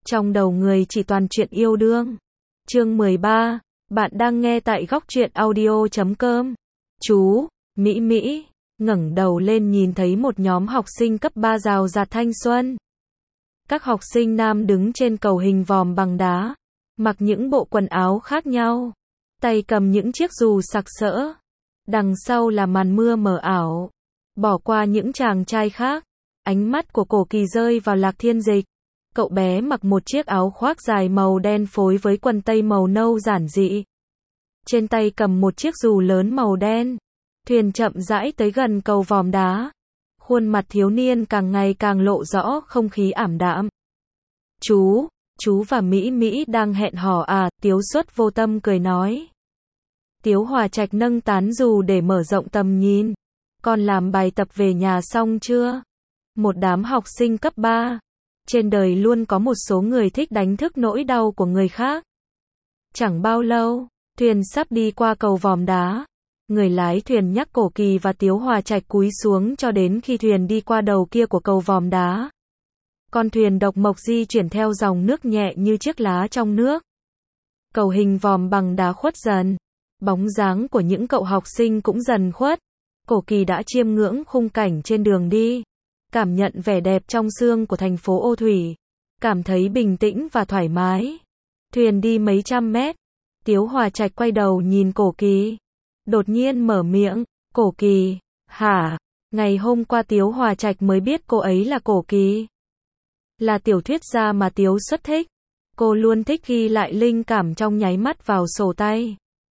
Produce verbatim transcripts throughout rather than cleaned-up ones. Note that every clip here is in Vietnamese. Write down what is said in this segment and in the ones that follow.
Trong đầu người chỉ toàn chuyện yêu đương. Chương mười ba, bạn đang nghe tại góc truyện audio chấm com. Chú, Mỹ Mỹ, ngẩng đầu lên nhìn thấy một nhóm học sinh cấp ba rào rạt thanh xuân. Các học sinh nam đứng trên cầu hình vòm bằng đá, mặc những bộ quần áo khác nhau, tay cầm những chiếc dù sặc sỡ. Đằng sau là màn mưa mờ ảo. Bỏ qua những chàng trai khác, ánh mắt của Cổ Kỳ rơi vào Lạc Thiên Dịch. Cậu bé mặc một chiếc áo khoác dài màu đen phối với quần tây màu nâu giản dị. Trên tay cầm một chiếc dù lớn màu đen. Thuyền chậm rãi tới gần cầu vòm đá. Khuôn mặt thiếu niên càng ngày càng lộ rõ không khí ảm đạm. Chú, chú và Mỹ Mỹ đang hẹn hò à, Tiếu Xuất vô tâm cười nói. Tiếu Hòa Trạch nâng tán dù để mở rộng tầm nhìn. Con làm bài tập về nhà xong chưa? Một đám học sinh cấp ba. Trên đời luôn có một số người thích đánh thức nỗi đau của người khác. Chẳng bao lâu, thuyền sắp đi qua cầu vòm đá. Người lái thuyền nhắc Cổ Kỳ và Tiếu Hòa Trạch cúi xuống cho đến khi thuyền đi qua đầu kia của cầu vòm đá. Con thuyền độc mộc di chuyển theo dòng nước nhẹ như chiếc lá trong nước. Cầu hình vòm bằng đá khuất dần. Bóng dáng của những cậu học sinh cũng dần khuất. Cổ Kỳ đã chiêm ngưỡng khung cảnh trên đường đi. Cảm nhận vẻ đẹp trong xương của thành phố Ô Thủy. Cảm thấy bình tĩnh và thoải mái. Thuyền đi mấy trăm mét. Tiếu Hòa Trạch quay đầu nhìn Cổ Kỳ. Đột nhiên mở miệng. Cổ Kỳ, hả? Ngày hôm qua Tiếu Hòa Trạch mới biết cô ấy là Cổ Kỳ. Là tiểu thuyết gia mà Tiếu Xuất thích. Cô luôn thích ghi lại linh cảm trong nháy mắt vào sổ tay.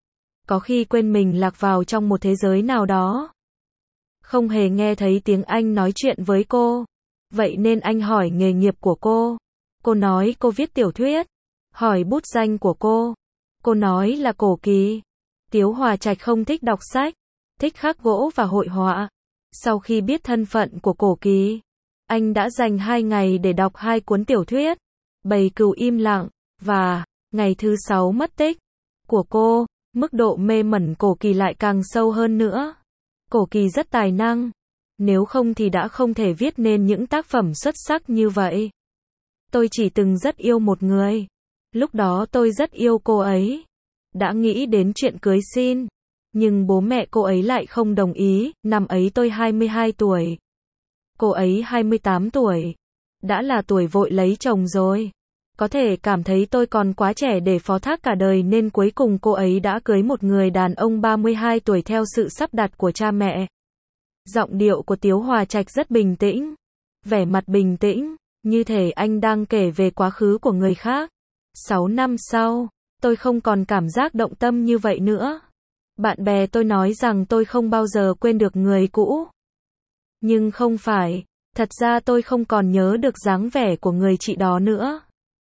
Có khi quên mình lạc vào trong một thế giới nào đó. Không hề nghe thấy tiếng anh nói chuyện với cô. Vậy nên anh hỏi nghề nghiệp của cô. Cô nói cô viết tiểu thuyết. Hỏi bút danh của cô. Cô nói là Cổ Kỳ. Tiếu Hòa Trạch không thích đọc sách. Thích khắc gỗ và hội họa. Sau khi biết thân phận của Cổ Kỳ, anh đã dành hai ngày để đọc hai cuốn tiểu thuyết. Bầy Cừu Im Lặng và Ngày Thứ Sáu Mất Tích của cô. Mức độ mê mẩn Cổ Kỳ lại càng sâu hơn nữa. Cổ Kỳ rất tài năng. Nếu không thì đã không thể viết nên những tác phẩm xuất sắc như vậy. Tôi chỉ từng rất yêu một người. Lúc đó tôi rất yêu cô ấy. Đã nghĩ đến chuyện cưới xin. Nhưng bố mẹ cô ấy lại không đồng ý. Năm ấy tôi hai mươi hai tuổi. Cô ấy hai mươi tám tuổi. Đã là tuổi vội lấy chồng rồi. Có thể cảm thấy tôi còn quá trẻ để phó thác cả đời nên cuối cùng cô ấy đã cưới một người đàn ông ba mươi hai tuổi theo sự sắp đặt của cha mẹ. Giọng điệu của Tiếu Hòa Trạch rất bình tĩnh. Vẻ mặt bình tĩnh, như thể anh đang kể về quá khứ của người khác. Sáu năm sau, tôi không còn cảm giác động tâm như vậy nữa. Bạn bè tôi nói rằng tôi không bao giờ quên được người cũ. Nhưng không phải, thật ra tôi không còn nhớ được dáng vẻ của người chị đó nữa.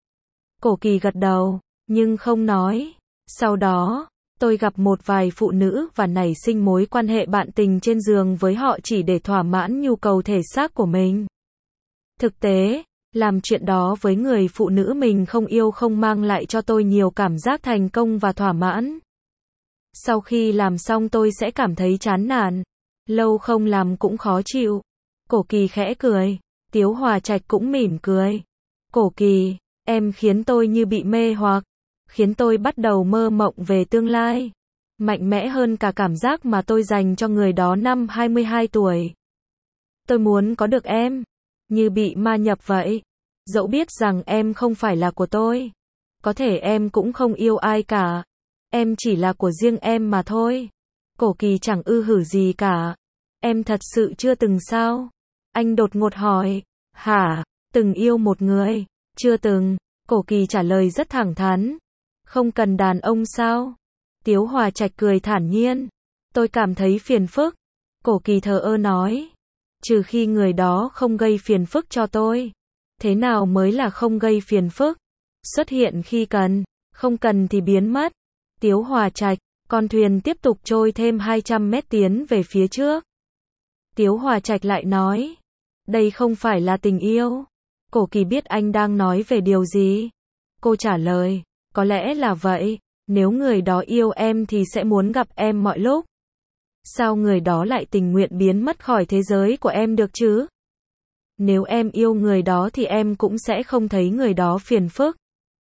Cổ Kỳ gật đầu, nhưng không nói. Sau đó, tôi gặp một vài phụ nữ và nảy sinh mối quan hệ bạn tình trên giường với họ chỉ để thỏa mãn nhu cầu thể xác của mình. Thực tế, làm chuyện đó với người phụ nữ mình không yêu không mang lại cho tôi nhiều cảm giác thành công và thỏa mãn. Sau khi làm xong tôi sẽ cảm thấy chán nản. Lâu không làm cũng khó chịu. Cổ Kỳ khẽ cười. Tiếu Hòa Trạch cũng mỉm cười. Cổ Kỳ, em khiến tôi như bị mê hoặc. Khiến tôi bắt đầu mơ mộng về tương lai. Mạnh mẽ hơn cả cảm giác mà tôi dành cho người đó năm hai mươi hai tuổi. Tôi muốn có được em. Như bị ma nhập vậy. Dẫu biết rằng em không phải là của tôi. Có thể em cũng không yêu ai cả. Em chỉ là của riêng em mà thôi. Cổ Kỳ chẳng ư hử gì cả. Em thật sự chưa từng sao? Anh đột ngột hỏi. Hả? Từng yêu một người? Chưa từng. Cổ Kỳ trả lời rất thẳng thắn. Không cần đàn ông sao? Tiếu Hòa Trạch cười thản nhiên. Tôi cảm thấy phiền phức. Cổ Kỳ thờ ơ nói. Trừ khi người đó không gây phiền phức cho tôi. Thế nào mới là không gây phiền phức? Xuất hiện khi cần, không cần thì biến mất. Tiếu Hòa Trạch, con thuyền tiếp tục trôi thêm hai trăm mét tiến về phía trước. Tiếu Hòa Trạch lại nói. Đây không phải là tình yêu. Cổ Kỳ biết anh đang nói về điều gì. Cô trả lời. Có lẽ là vậy. Nếu người đó yêu em thì sẽ muốn gặp em mọi lúc. Sao người đó lại tình nguyện biến mất khỏi thế giới của em được chứ? Nếu em yêu người đó thì em cũng sẽ không thấy người đó phiền phức.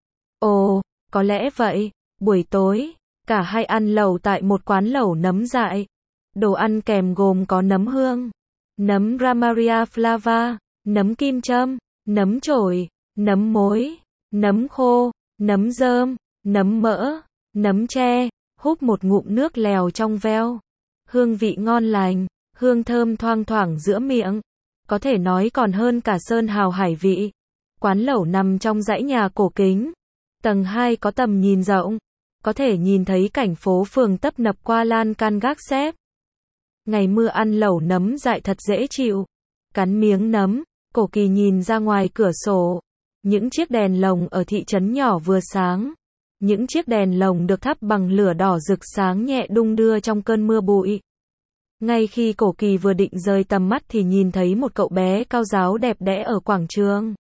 Ồ, có lẽ vậy. Buổi tối, cả hai ăn lẩu tại một quán lẩu nấm dại. Đồ ăn kèm gồm có nấm hương, nấm Gramilia flava, nấm kim châm, nấm chổi, nấm mối, nấm khô, nấm rơm, nấm mỡ, nấm tre, húp một ngụm nước lèo trong veo. Hương vị ngon lành, hương thơm thoang thoảng giữa miệng. Có thể nói còn hơn cả sơn hào hải vị. Quán lẩu nằm trong dãy nhà cổ kính. Tầng hai có tầm nhìn rộng. Có thể nhìn thấy cảnh phố phường tấp nập qua lan can gác xếp. Ngày mưa ăn lẩu nấm dại thật dễ chịu. Cắn miếng nấm, Cổ Kỳ nhìn ra ngoài cửa sổ. Những chiếc đèn lồng ở thị trấn nhỏ vừa sáng. Những chiếc đèn lồng được thắp bằng lửa đỏ rực sáng nhẹ đung đưa trong cơn mưa bụi. Ngay khi Cổ Kỳ vừa định rời tầm mắt thì nhìn thấy một cậu bé cao ráo đẹp đẽ ở quảng trường.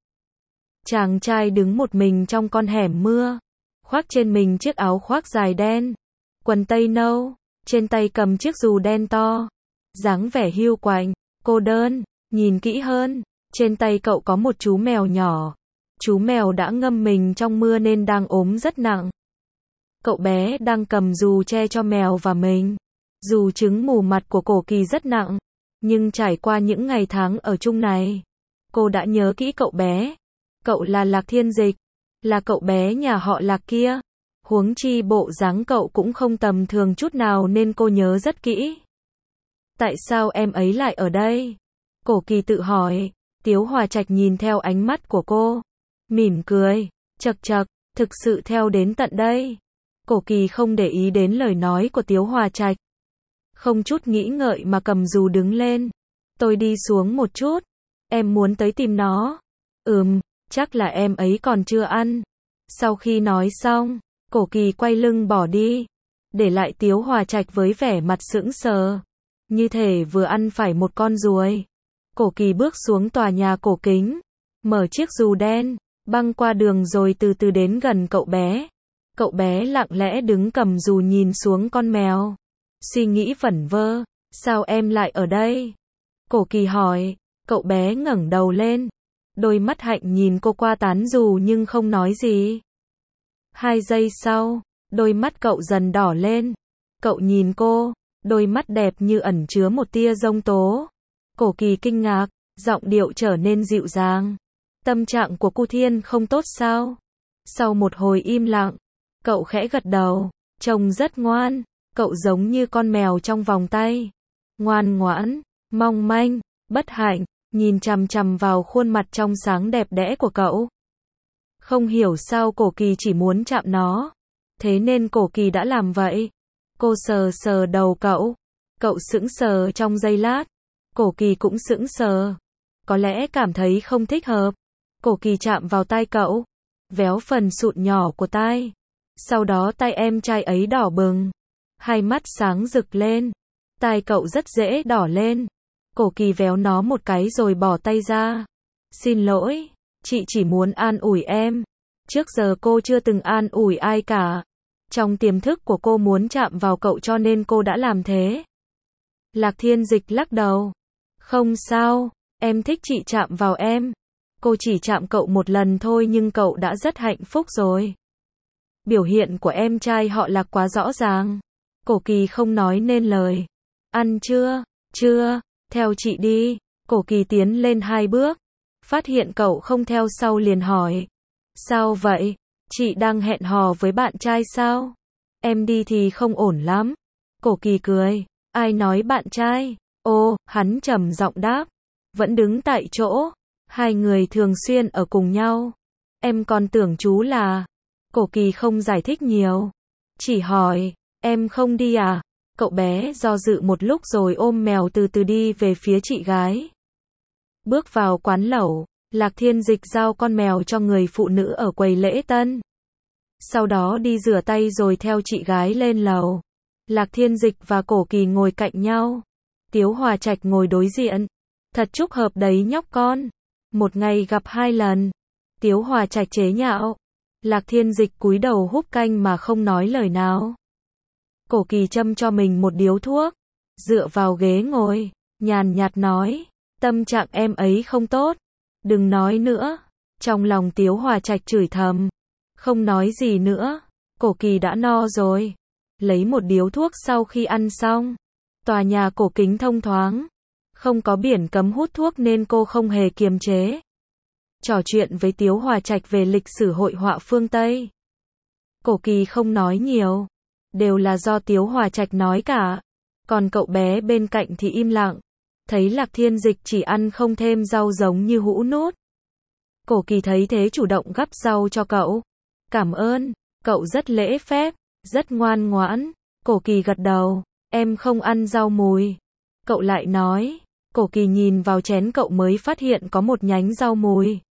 Chàng trai đứng một mình trong con hẻm mưa, khoác trên mình chiếc áo khoác dài đen, quần tây nâu, trên tay cầm chiếc dù đen to. Dáng vẻ hiu quạnh, cô đơn, nhìn kỹ hơn, trên tay cậu có một chú mèo nhỏ. Chú mèo đã ngâm mình trong mưa nên đang ốm rất nặng. Cậu bé đang cầm dù che cho mèo và mình. Dù chứng mù mặt của Cổ Kỳ rất nặng, nhưng trải qua những ngày tháng ở chung này, cô đã nhớ kỹ cậu bé. Cậu là Lạc Thiên Dịch, là cậu bé nhà họ Lạc kia. Huống chi bộ dáng cậu cũng không tầm thường chút nào nên cô nhớ rất kỹ. Tại sao em ấy lại ở đây? Cổ Kỳ tự hỏi. Tiếu Hòa Trạch nhìn theo ánh mắt của cô, mỉm cười, chậc chậc, thực sự theo đến tận đây. Cổ Kỳ không để ý đến lời nói của Tiếu Hòa Trạch. Không chút nghĩ ngợi mà cầm dù đứng lên. Tôi đi xuống một chút. Em muốn tới tìm nó. Ừm, chắc là em ấy còn chưa ăn. Sau khi nói xong, Cổ Kỳ quay lưng bỏ đi, để lại Tiếu Hòa Trạch với vẻ mặt sững sờ, như thể vừa ăn phải một con ruồi. Cổ Kỳ bước xuống tòa nhà cổ kính, mở chiếc dù đen, băng qua đường rồi từ từ đến gần cậu bé. Cậu bé lặng lẽ đứng cầm dù nhìn xuống con mèo. Suy nghĩ vẩn vơ, sao em lại ở đây? Cổ Kỳ hỏi. Cậu bé ngẩng đầu lên, đôi mắt hạnh nhìn cô qua tán dù nhưng không nói gì. Hai giây sau, đôi mắt cậu dần đỏ lên. Cậu nhìn cô, đôi mắt đẹp như ẩn chứa một tia giông tố. Cổ Kỳ kinh ngạc, giọng điệu trở nên dịu dàng. Tâm trạng của cô Thiên không tốt sao? Sau một hồi im lặng, cậu khẽ gật đầu. Trông rất ngoan, cậu giống như con mèo trong vòng tay. Ngoan ngoãn, mong manh, bất hạnh, nhìn chằm chằm vào khuôn mặt trong sáng đẹp đẽ của cậu. Không hiểu sao Cổ Kỳ chỉ muốn chạm nó. Thế nên Cổ Kỳ đã làm vậy. Cô sờ sờ đầu cậu. Cậu sững sờ trong giây lát. Cổ Kỳ cũng sững sờ. Có lẽ cảm thấy không thích hợp. Cổ Kỳ chạm vào tai cậu, véo phần sụn nhỏ của tai. Sau đó tay em trai ấy đỏ bừng. Hai mắt sáng rực lên. Tai cậu rất dễ đỏ lên. Cổ Kỳ véo nó một cái rồi bỏ tay ra. Xin lỗi, chị chỉ muốn an ủi em. Trước giờ cô chưa từng an ủi ai cả. Trong tiềm thức của cô muốn chạm vào cậu cho nên cô đã làm thế. Lạc Thiên Dịch lắc đầu. Không sao, em thích chị chạm vào em. Cô chỉ chạm cậu một lần thôi nhưng cậu đã rất hạnh phúc rồi. Biểu hiện của em trai họ Lạc quá rõ ràng. Cổ Kỳ không nói nên lời. Ăn chưa? Chưa, theo chị đi. Cổ Kỳ tiến lên hai bước. Phát hiện cậu không theo sau liền hỏi. Sao vậy? Chị đang hẹn hò với bạn trai sao? Em đi thì không ổn lắm. Cổ Kỳ cười. Ai nói bạn trai? Ô, hắn trầm giọng đáp. Vẫn đứng tại chỗ. Hai người thường xuyên ở cùng nhau. Em còn tưởng chú là... Cổ Kỳ không giải thích nhiều. Chỉ hỏi, em không đi à? Cậu bé do dự một lúc rồi ôm mèo từ từ đi về phía chị gái. Bước vào quán lẩu, Lạc Thiên Dịch giao con mèo cho người phụ nữ ở quầy lễ tân. Sau đó đi rửa tay rồi theo chị gái lên lầu. Lạc Thiên Dịch và Cổ Kỳ ngồi cạnh nhau. Tiếu Hòa Trạch ngồi đối diện. Thật chúc hợp đấy nhóc con. Một ngày gặp hai lần. Tiếu Hòa Trạch chế nhạo. Lạc Thiên Dịch cúi đầu húp canh mà không nói lời nào. Cổ Kỳ châm cho mình một điếu thuốc. Dựa vào ghế ngồi. Nhàn nhạt nói. Tâm trạng em ấy không tốt. Đừng nói nữa. Trong lòng Tiếu Hòa Trạch chửi thầm. Không nói gì nữa. Cổ Kỳ đã no rồi. Lấy một điếu thuốc sau khi ăn xong. Tòa nhà cổ kính thông thoáng. Không có biển cấm hút thuốc nên cô không hề kiềm chế. Trò chuyện với Tiếu Hòa Trạch về lịch sử hội họa phương Tây. Cổ Kỳ không nói nhiều. Đều là do Tiếu Hòa Trạch nói cả. Còn cậu bé bên cạnh thì im lặng. Thấy Lạc Thiên Dịch chỉ ăn không thêm rau giống như hũ nút. Cổ Kỳ thấy thế chủ động gắp rau cho cậu. Cảm ơn, cậu rất lễ phép, rất ngoan ngoãn. Cổ Kỳ gật đầu, em không ăn rau mùi. Cậu lại nói, Cổ Kỳ nhìn vào chén cậu mới phát hiện có một nhánh rau mùi.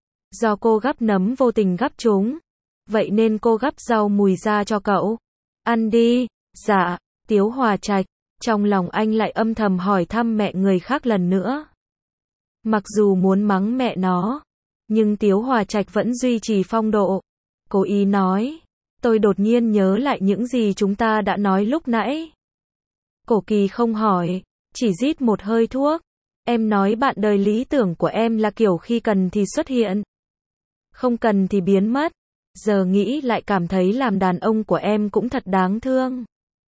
Do cô gắp nấm vô tình gắp chúng. Vậy nên cô gắp rau mùi ra cho cậu. Ăn đi. Dạ. Tiếu Hòa Trạch. Trong lòng anh lại âm thầm hỏi thăm mẹ người khác lần nữa. Mặc dù muốn mắng mẹ nó, nhưng Tiếu Hòa Trạch vẫn duy trì phong độ. Cố ý nói, tôi đột nhiên nhớ lại những gì chúng ta đã nói lúc nãy. Cổ Kỳ không hỏi, chỉ rít một hơi thuốc. Em nói bạn đời lý tưởng của em là kiểu khi cần thì xuất hiện, không cần thì biến mất. Giờ nghĩ lại cảm thấy làm đàn ông của em cũng thật đáng thương.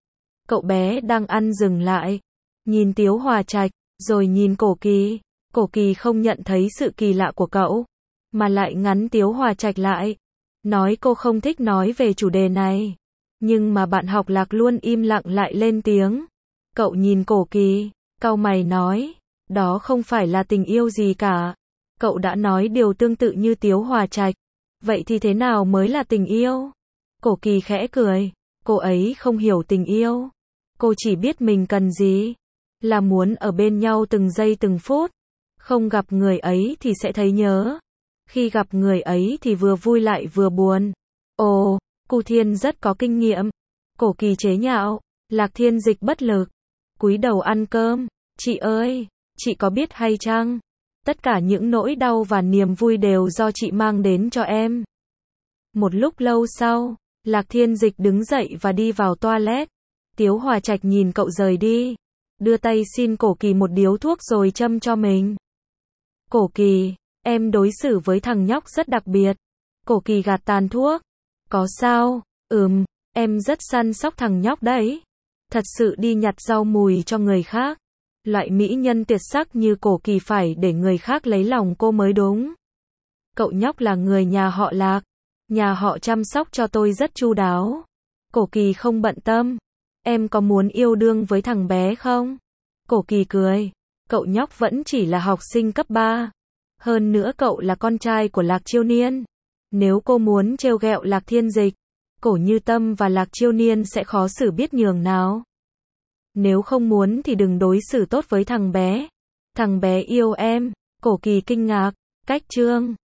Cậu bé đang ăn dừng lại, nhìn Tiếu Hòa Trạch, rồi nhìn Cổ Kỳ. Cổ Kỳ không nhận thấy sự kỳ lạ của cậu, mà lại ngắn Tiếu Hòa Trạch lại. Nói cô không thích nói về chủ đề này. Nhưng mà bạn học Lạc luôn im lặng lại lên tiếng. Cậu nhìn Cổ Kỳ, cau mày nói, đó không phải là tình yêu gì cả. Cậu đã nói điều tương tự như Tiếu Hòa Trạch. Vậy thì thế nào mới là tình yêu? Cổ Kỳ khẽ cười, cô ấy không hiểu tình yêu. Cô chỉ biết mình cần gì, là muốn ở bên nhau từng giây từng phút. Không gặp người ấy thì sẽ thấy nhớ. Khi gặp người ấy thì vừa vui lại vừa buồn. Ồ, Cu Thiên rất có kinh nghiệm. Cổ Kỳ chế nhạo. Lạc Thiên Dịch bất lực, cúi đầu ăn cơm. Chị ơi, chị có biết hay chăng? Tất cả những nỗi đau và niềm vui đều do chị mang đến cho em. Một lúc lâu sau, Lạc Thiên Dịch đứng dậy và đi vào toilet. Tiếu Hòa Trạch nhìn cậu rời đi, đưa tay xin Cổ Kỳ một điếu thuốc rồi châm cho mình. Cổ Kỳ, em đối xử với thằng nhóc rất đặc biệt. Cổ Kỳ gạt tàn thuốc. Có sao? Ừm, em rất săn sóc thằng nhóc đấy. Thật sự đi nhặt rau mùi cho người khác. Loại mỹ nhân tuyệt sắc như Cổ Kỳ phải để người khác lấy lòng cô mới đúng. Cậu nhóc là người nhà họ Lạc. Nhà họ chăm sóc cho tôi rất chu đáo. Cổ Kỳ không bận tâm. Em có muốn yêu đương với thằng bé không? Cổ Kỳ cười. Cậu nhóc vẫn chỉ là học sinh cấp ba. Hơn nữa cậu là con trai của Lạc Chiêu Niên. Nếu cô muốn trêu ghẹo Lạc Thiên Dịch, Cổ Như Tâm và Lạc Chiêu Niên sẽ khó xử biết nhường nào. Nếu không muốn thì đừng đối xử tốt với thằng bé. Thằng bé yêu em. Cổ Kỳ kinh ngạc. Cách chương